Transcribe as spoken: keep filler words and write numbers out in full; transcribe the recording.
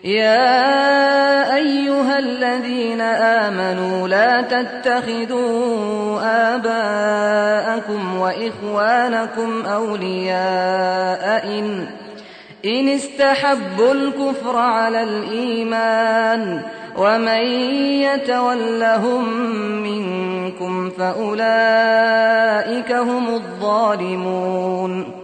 يا أيها الذين آمنوا لا تتخذوا آباءكم وإخوانكم أولياء إن, إن استحبوا الكفر على الإيمان ومن يتولهم منكم فأولئك هم الظالمون